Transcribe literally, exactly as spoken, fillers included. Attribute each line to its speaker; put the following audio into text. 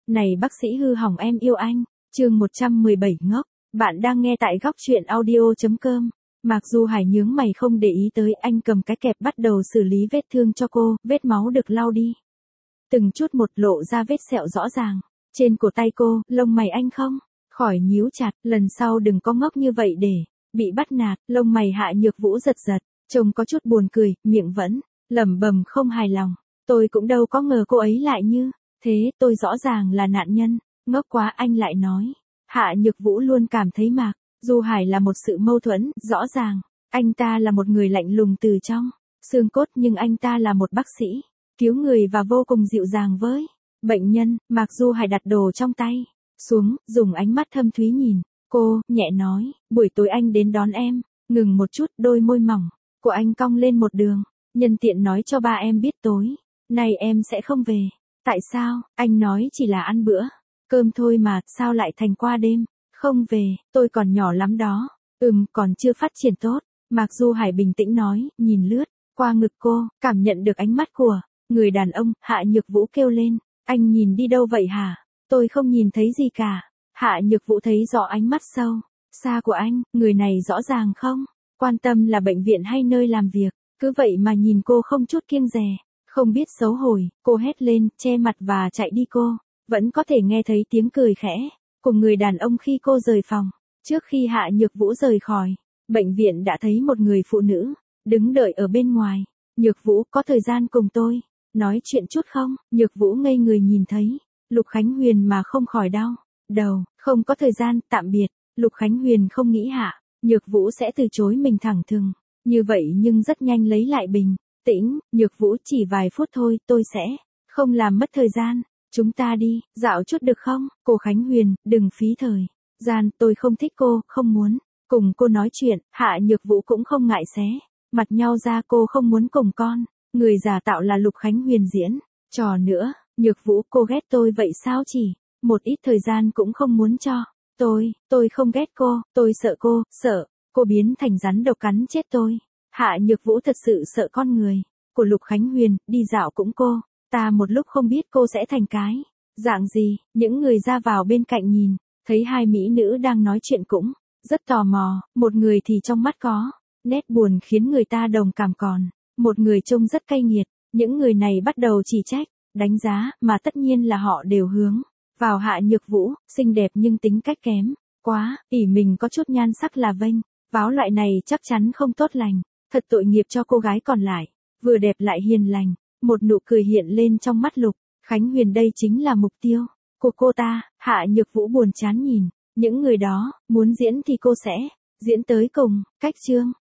Speaker 1: Này bác sĩ hư hỏng em yêu anh, chương một trăm mười bảy ngốc, bạn đang nghe tại góc truyện audio.com. Mặc dù Hải nhướng mày không để ý tới, anh cầm cái kẹp bắt đầu xử lý vết thương cho cô, vết máu được lau đi. Từng chút một lộ ra vết sẹo rõ ràng. Trên cổ tay cô, lông mày anh không khỏi nhíu chặt, lần sau đừng có ngốc như vậy để bị bắt nạt. Lông mày Hạ Nhược Vũ giật giật, trông có chút buồn cười, miệng vẫn lẩm bẩm không hài lòng. Tôi cũng đâu có ngờ cô ấy lại như thế, tôi rõ ràng là nạn nhân. Ngốc quá, anh lại nói. Hạ Nhược Vũ luôn cảm thấy Mạc Du Hải là một sự mâu thuẫn, rõ ràng anh ta là một người lạnh lùng từ trong xương cốt, nhưng anh ta là một bác sĩ cứu người và vô cùng dịu dàng với bệnh nhân. Mạc Du Hải đặt đồ trong tay xuống, dùng ánh mắt thâm thúy nhìn cô, nhẹ nói, buổi tối anh đến đón em. Ngừng một chút, đôi môi mỏng của anh cong lên một đường. Nhân tiện nói cho ba em biết tối nay em sẽ không về. Tại sao? Anh nói chỉ là ăn bữa cơm thôi mà, sao lại thành qua đêm không về? Tôi còn nhỏ lắm đó. Ừm, còn chưa phát triển tốt. Mạc Du Hải bình tĩnh nói, nhìn lướt qua ngực cô, cảm nhận được ánh mắt của người đàn ông. Hạ Nhược Vũ kêu lên, anh nhìn đi đâu vậy hả? Tôi không nhìn thấy gì cả. Hạ Nhược Vũ thấy rõ ánh mắt sâu xa của anh, người này rõ ràng không quan tâm là bệnh viện hay nơi làm việc, cứ vậy mà nhìn cô không chút kiêng dè. Không biết xấu hổ, cô hét lên, che mặt và chạy đi. Cô vẫn có thể nghe thấy tiếng cười khẽ của người đàn ông khi cô rời phòng. Trước khi Hạ Nhược Vũ rời khỏi bệnh viện đã thấy một người phụ nữ đứng đợi ở bên ngoài. Nhược Vũ, có thời gian cùng tôi nói chuyện chút không? Nhược Vũ ngây người nhìn thấy Lục Khánh Huyền mà không khỏi đau đầu. Không có thời gian, tạm biệt. Lục Khánh Huyền không nghĩ Hạ Nhược Vũ sẽ từ chối mình thẳng thừng như vậy, nhưng rất nhanh lấy lại bình tĩnh. Nhược Vũ, chỉ vài phút thôi, tôi sẽ không làm mất thời gian. Chúng ta đi dạo chút được không? Cô Khánh Huyền, đừng phí thời gian, tôi không thích cô, không muốn cùng cô nói chuyện. Hạ Nhược Vũ cũng không ngại xé mặt nhau ra, cô không muốn cùng con người giả tạo là Lục Khánh Huyền diễn trò nữa. Nhược Vũ, cô ghét tôi vậy sao? Chỉ một ít thời gian cũng không muốn cho tôi. Tôi không ghét cô, tôi sợ cô, sợ cô biến thành rắn độc cắn chết tôi. Hạ Nhược Vũ thật sự sợ con người của Lục Khánh Huyền. Đi dạo cũng cô ta một lúc không biết cô sẽ thành cái dạng gì. Những người ra vào bên cạnh nhìn thấy hai mỹ nữ đang nói chuyện cũng rất tò mò. Một người thì trong mắt có nét buồn khiến người ta đồng cảm, còn một người trông rất cay nghiệt. Những người này bắt đầu chỉ trách, đánh giá, mà tất nhiên là họ đều hướng vào Hạ Nhược Vũ. Xinh đẹp nhưng tính cách kém quá, ỷ mình có chút nhan sắc là vênh váo, loại này chắc chắn không tốt lành. Thật tội nghiệp cho cô gái còn lại, vừa đẹp lại hiền lành. Một nụ cười hiện lên trong mắt Lục Khánh Huyền, đây chính là mục tiêu của cô ta. Hạ Nhược Vũ buồn chán nhìn những người đó, muốn diễn thì cô sẽ diễn tới cùng. Cách chương